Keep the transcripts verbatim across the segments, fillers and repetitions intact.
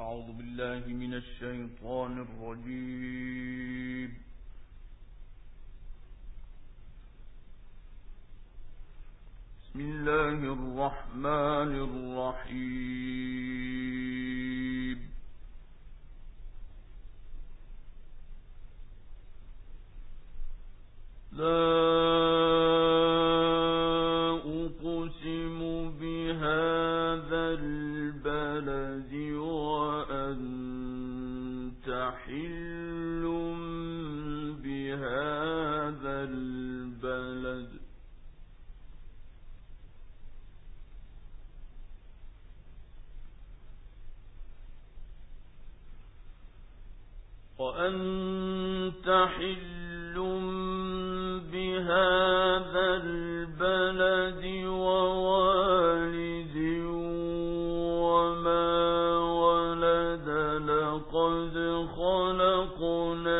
أعوذ بالله من الشيطان الرجيم. بسم الله الرحمن الرحيم. لا أقسم بهذا البلد وأنت حل بهذا البلد وأنت حل بهذا البلد ووالد وما ولد لقد خلقنا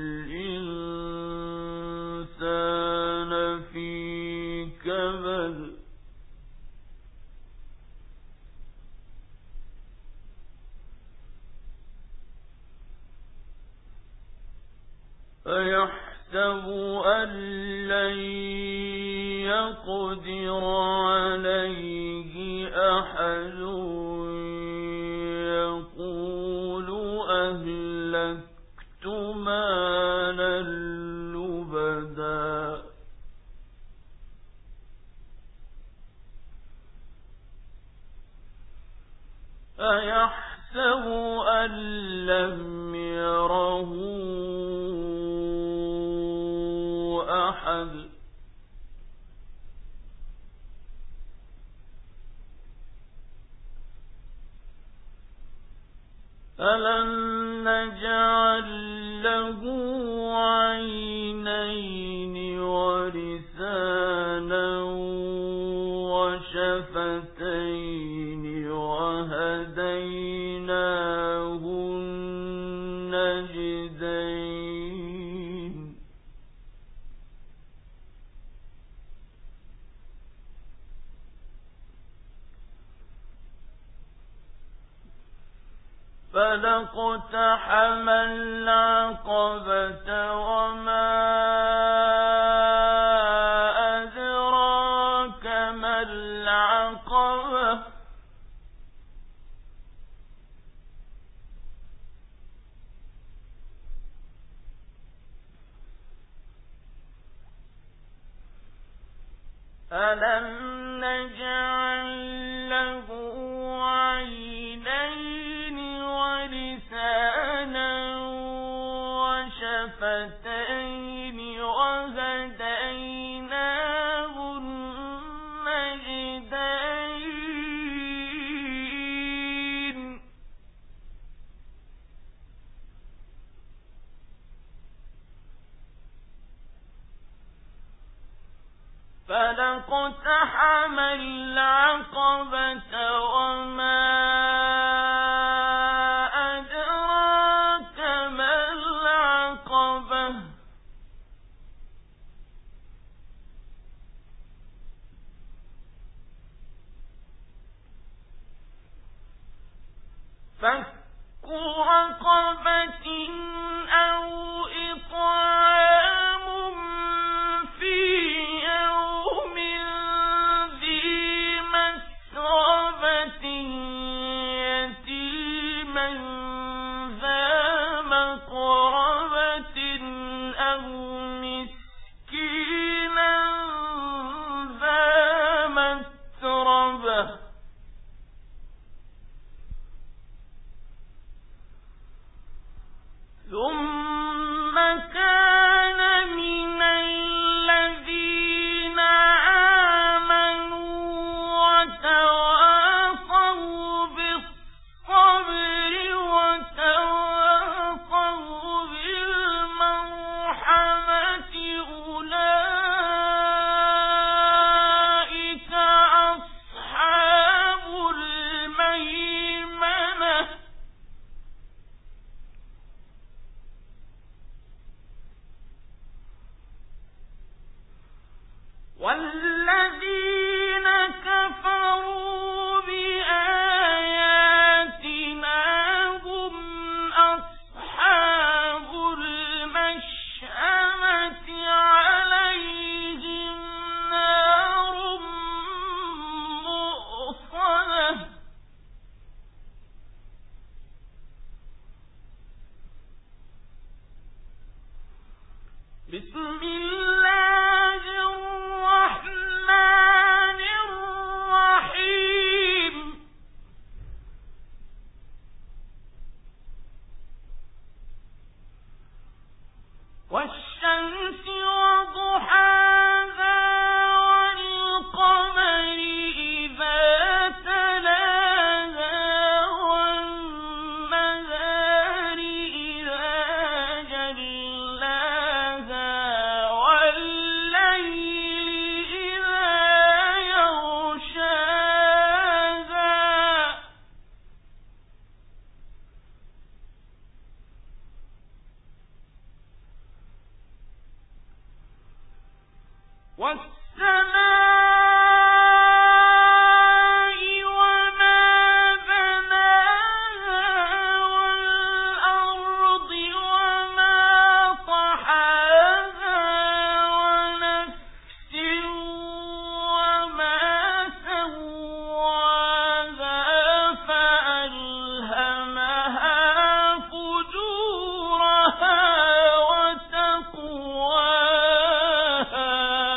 الإنسان في كبد أيحسب أن لن يقدر عليه أحد يقول أهلكت مالا لبدا أيحسب أن لم يره أحد ألم نجعل له عينين ولسانا وشفتين وهديناه النجدين فلاقتحم العقبة وما أدراك ما العقبة ألم نجعل له عينين ولسانا وشفتين وهديناه النجدين فلاقتحم العقبة وما أدراك ما العقبة فك رقبة أو إطعام في يوم ذي مسغبة يتيما ذا مقربة أو مسكينا ذا متربة ثم كان من الذين آمنوا وتواصوا بالصبر وتواصوا بالمرحمة أولئك أصحاب الميمنة بسم الله الرحمن الرحيم والشمس وضحاها والقمر إذا تلاها والنهار إذا جلاها والليل إذا يغشاها والسماء وما بناها والأرض وما طحاها ونفس وما سواها فألهمها فجورها وتقواها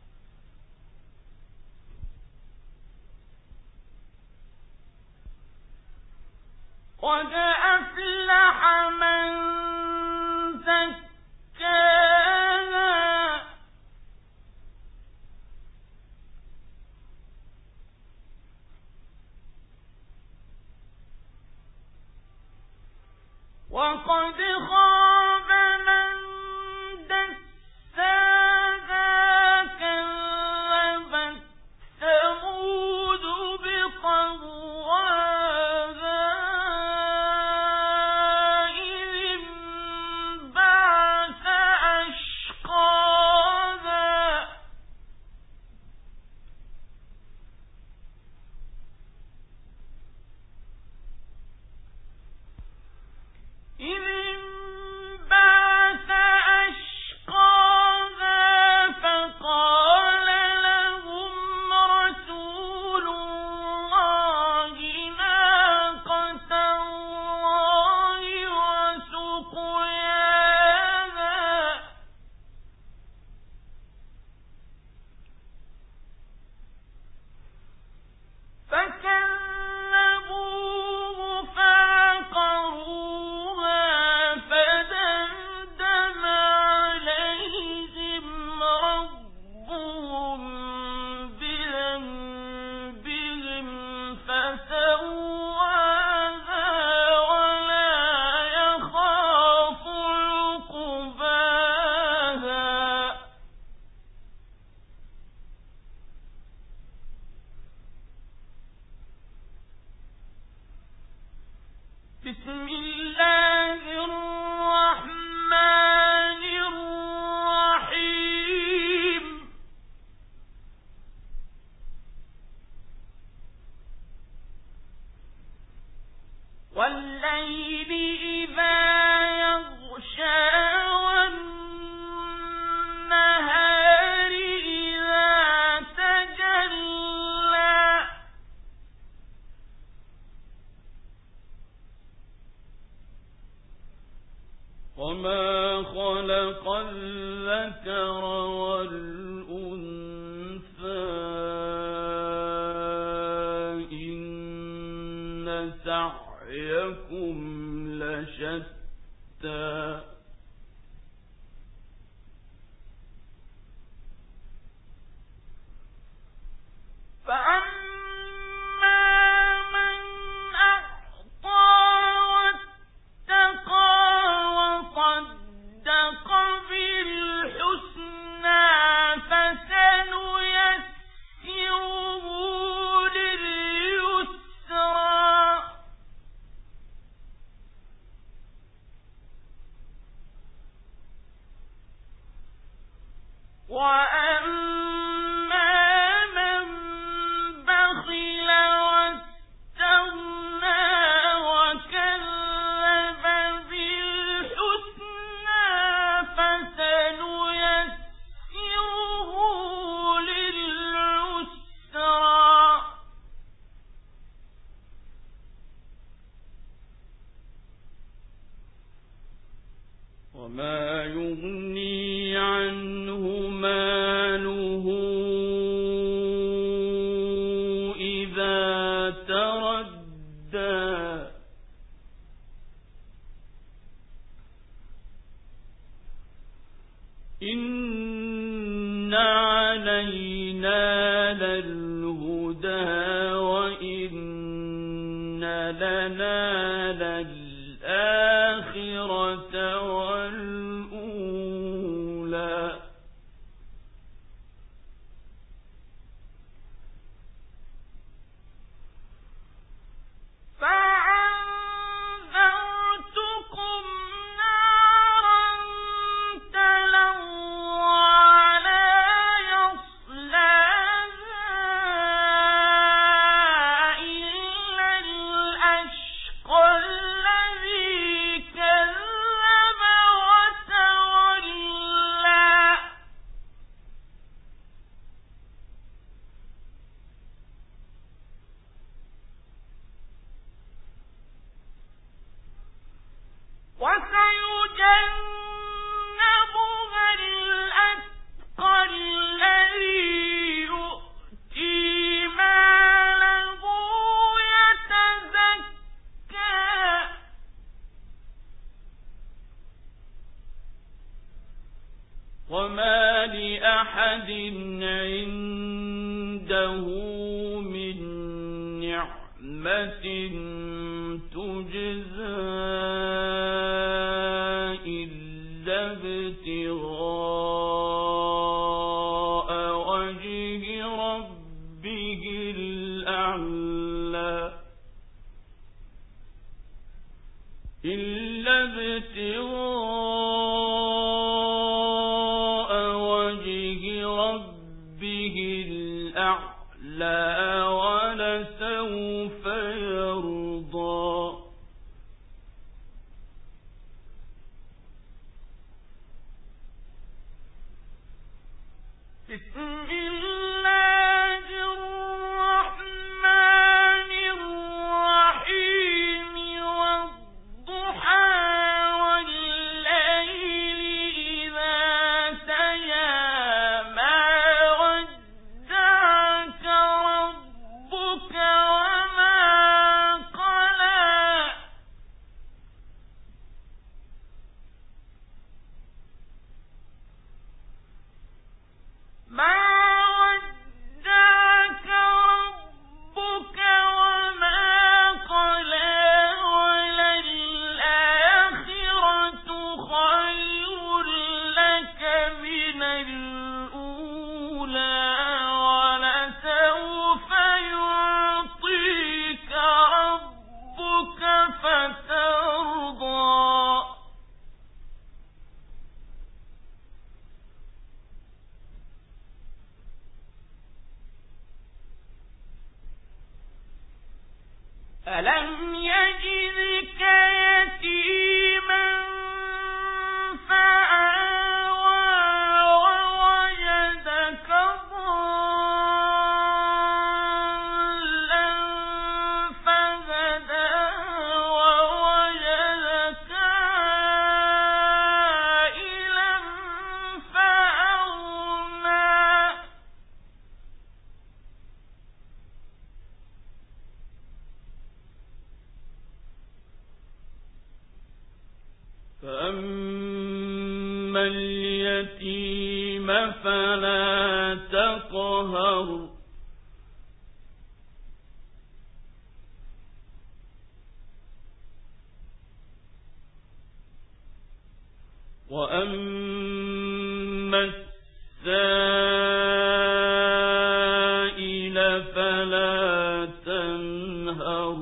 قد أفلح من زكاها وقد خاب من دساها كذبت ثمود بطغواها إذ انبعث أشقاها إذ انبعث أشقاها فقال لهم رسول الله ناقة الله وسقياها فكذبوه فعقروها فدمدم عليهم ربهم بذنبهم فسواها ولا يخاف عقباها بسم الله الرحمن الرحيم والليل إذا يغشى والنهار إذا تجلى وما خلق الذكر والأنثى إن سعيكم لشتى فأما من أعطى واتقى وصدق بالحسنى فسنيسره لليسرى وأما من بخل واستغنى وكذب بالحسنى فسنيسره للعسرى وما يغني لنال الآخرة والأولى فأنذرتكم نارا تلظى لا يصلاها إلا الأشقى الذي كذب وتولى وسيجنبها الأتقى الذي يؤتي ماله يتزكى وما لأحد عنده من نعمة تجزى إلا ابتغاء وجه ربه الأعلى إلا ابتغاء وجه ربه الأعلى ولسوف يرضى بسم الله الرحمن الرحيم والضحى والليل إذا سجى ما ودعك ربك وما قلى ما ودعك ربك وما قلى وللآخرة خير لك من الأولى ولسوف يعطيك ربك فترضى ألم يجدك يتيما فآوى ووجدك ضالا فهدى ووجدك عائلا فأغنى فأما اليتيم فلا تقهر وأما السائل فلا تنهر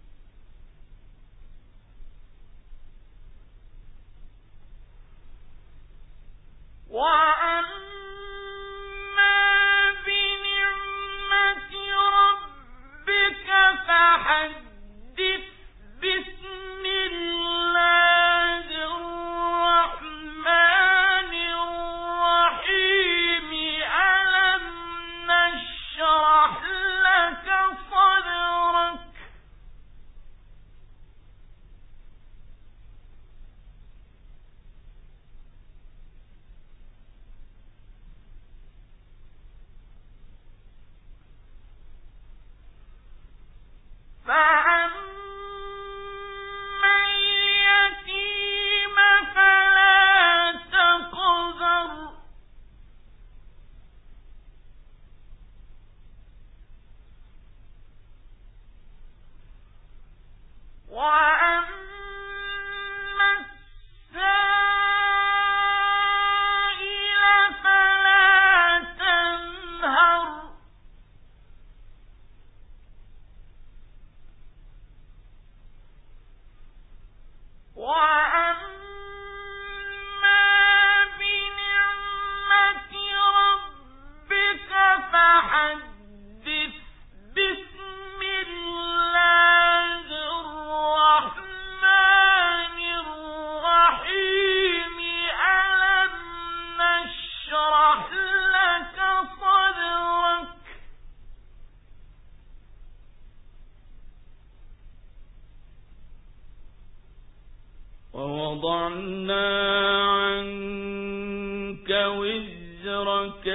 وأما بنعمة ربك فحدث بسم الله الرحمن الرحيم ألم نشرح لك صدرك ووضعنا عنك وزرك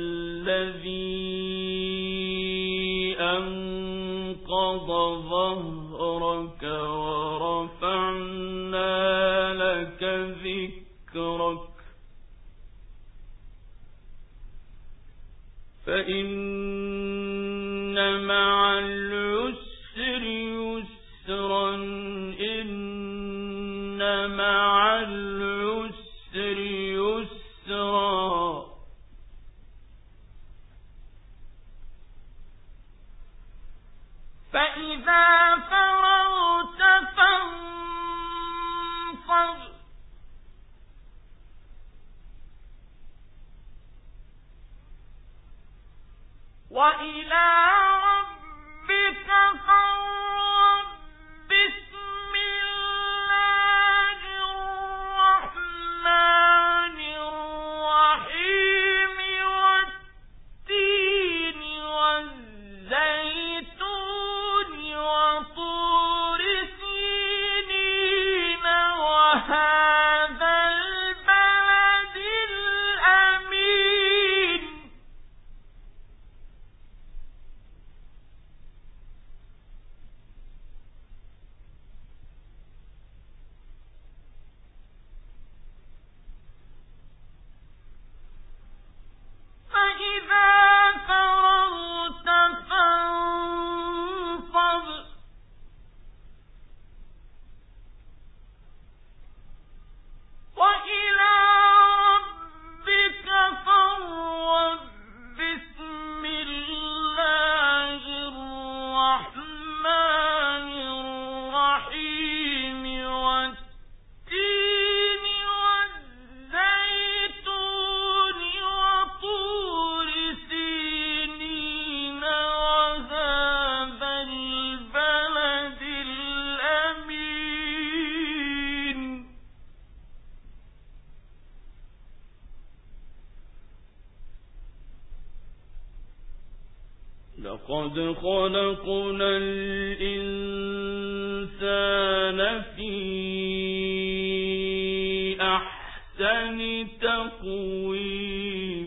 الذي أنقض ظهرك ورفعنا لك ذكرك فإن مع العسر يسرا إن مع العسر يسرا فإذا فرغت فانصب وإلى ربك فارغب بسم الله الرحمن الرحيم والتين والزيتون وطور سينين وهذا البلد الأمين فإذا فرغت فانصب وإلى ربك فارغب بسم الله الرحمن الرحيم والتين والزيتون وطور سينين وهذا البلد الأمين لقد خلقنا الإنسان في أحسن تقويم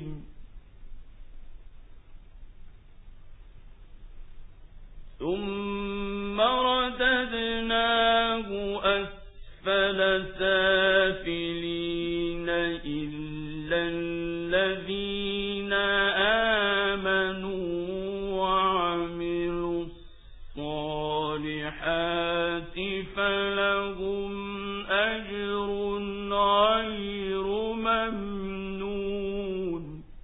ثم رددناه أسفل سافلين إلا الذين آمنوا وعملوا الصالحات فلهم أجر غير ممنون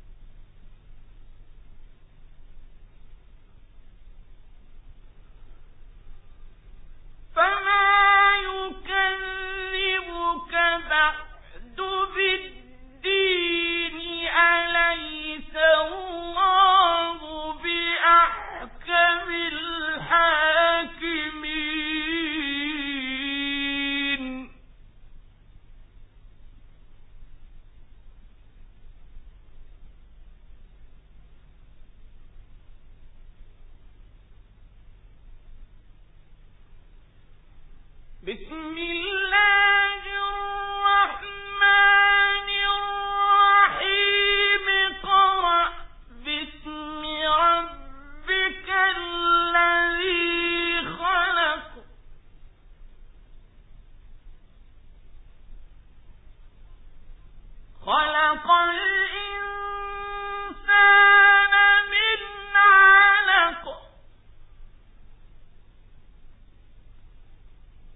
فما يكذبك بعد بالدين أليس الله بأحكم الحاكمين بسم الله الرحمن الرحيم اقرأ باسم ربك الذي خلق خلق الإنسان من علق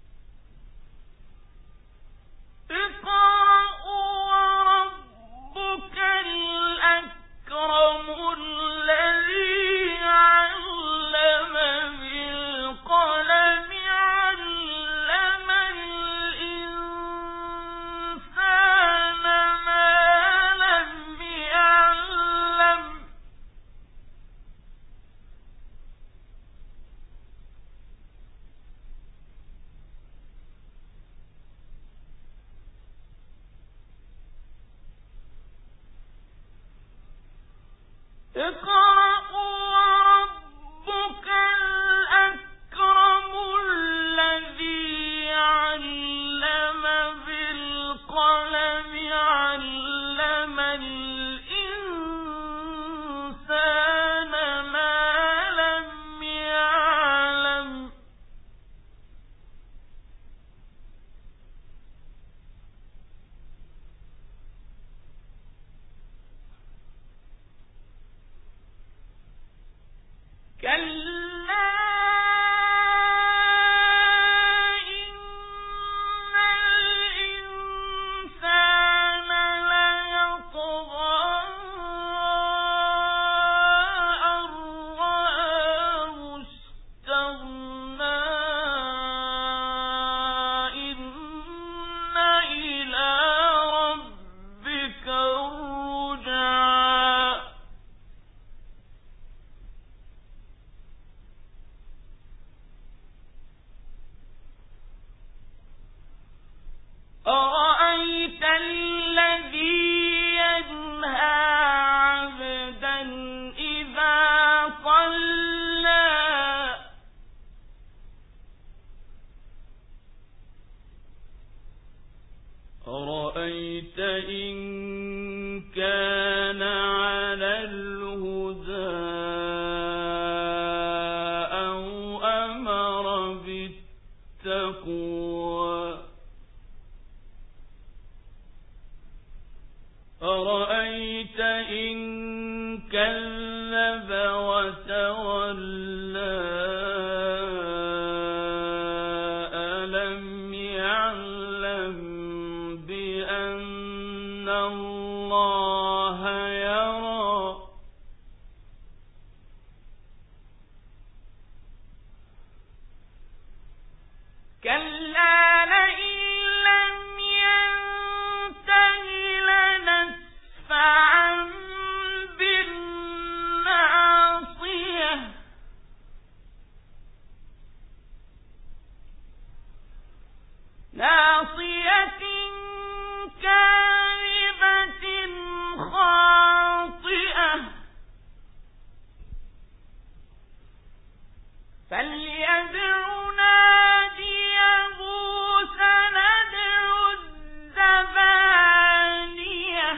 أرأيت إن كان على الهدى أو أمر بالتقوى أرأيت إن كذب وتولى ألم يعلم بأن الله يرى كلا لئن لم ينته لنسفعا بالناصية ناصية كاذبة خاطئة فليدع ناديه سندع الزبانية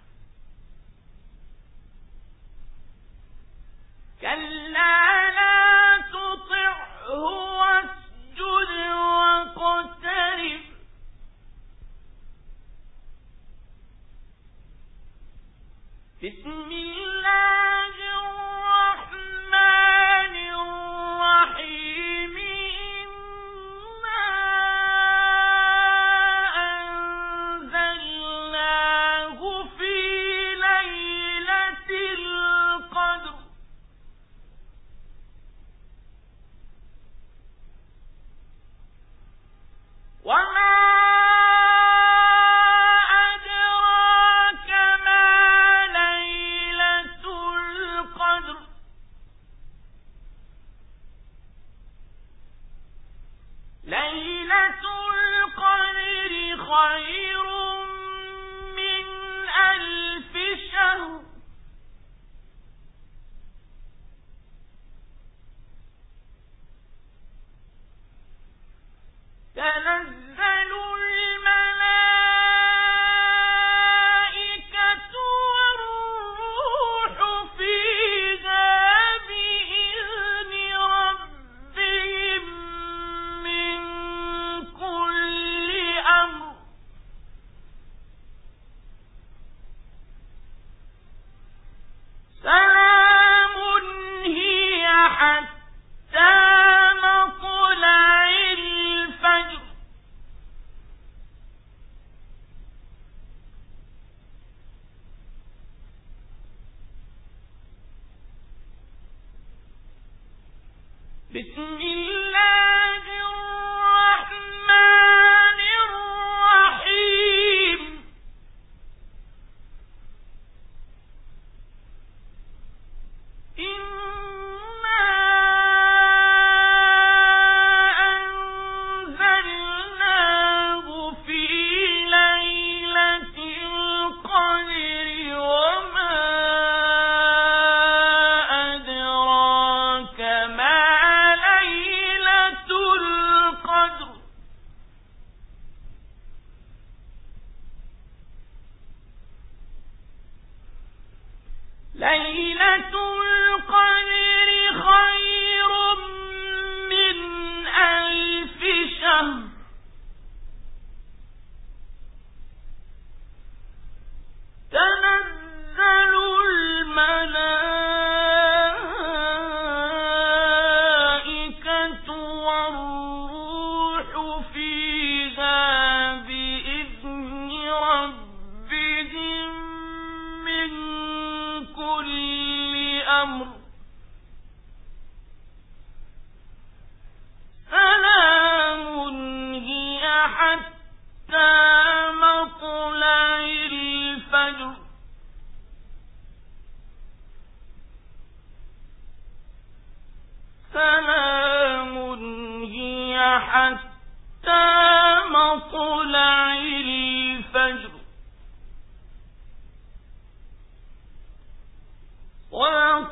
كلا لا تطعه واسجد واقترب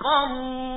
الله